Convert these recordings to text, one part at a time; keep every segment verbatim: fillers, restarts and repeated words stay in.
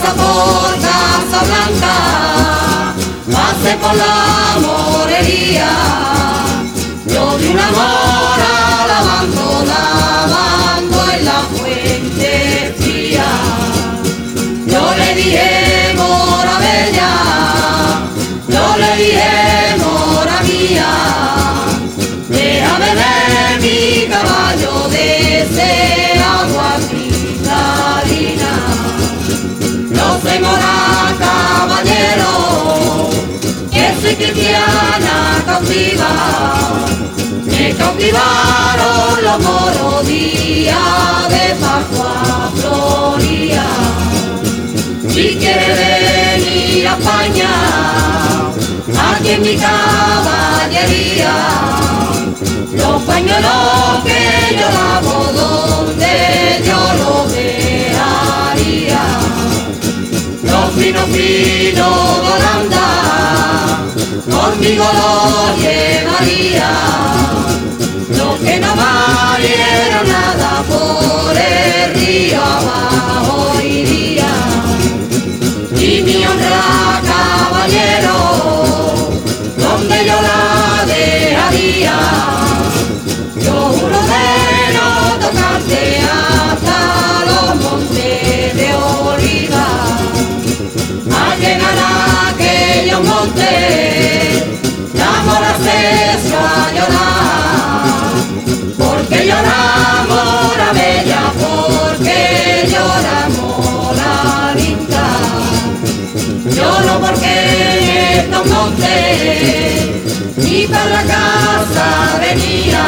pasa por Casablanca, pase por la morería. Yo vi un amor alabando, lavando en la fuente fría. Yo le dije, mora bella, yo le dije, mora mía, déjame ver mi caballo de ese agua cristalina. No soy mora caballero, que soy cristiana cautiva. Me cautivaron los moros días de Pascua Floría. Si quiere venir a España, aquí en mi caballería, los pañuelos que yo lavo donde yo lo dejaría. Los finos finos de Holanda, conmigo los llevaría. Los que no valieron nada por el río abajo iría. Y mi honra caballero, donde yo la dejaría. Yo juro de no tocarte hasta los montes de oliva. Al llegar a aquellos montes, la mora se echó a llorar. Porque llora mora bella, porque llora mora linda. Lloro porque en estos montes ni para la casa venía,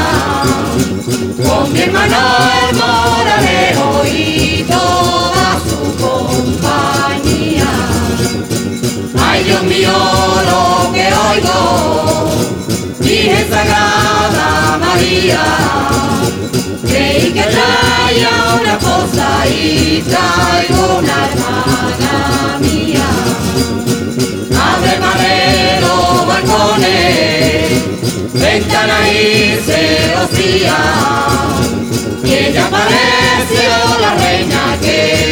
con mi hermano el moralejo y toda su compañía. Ay Dios mío, lo que oigo, Virgen Sagrada María, creí que traía una cosa y traigo una hermana mía. Abre madero, balcones, ventanas y se rocía, y ella pareció la reina que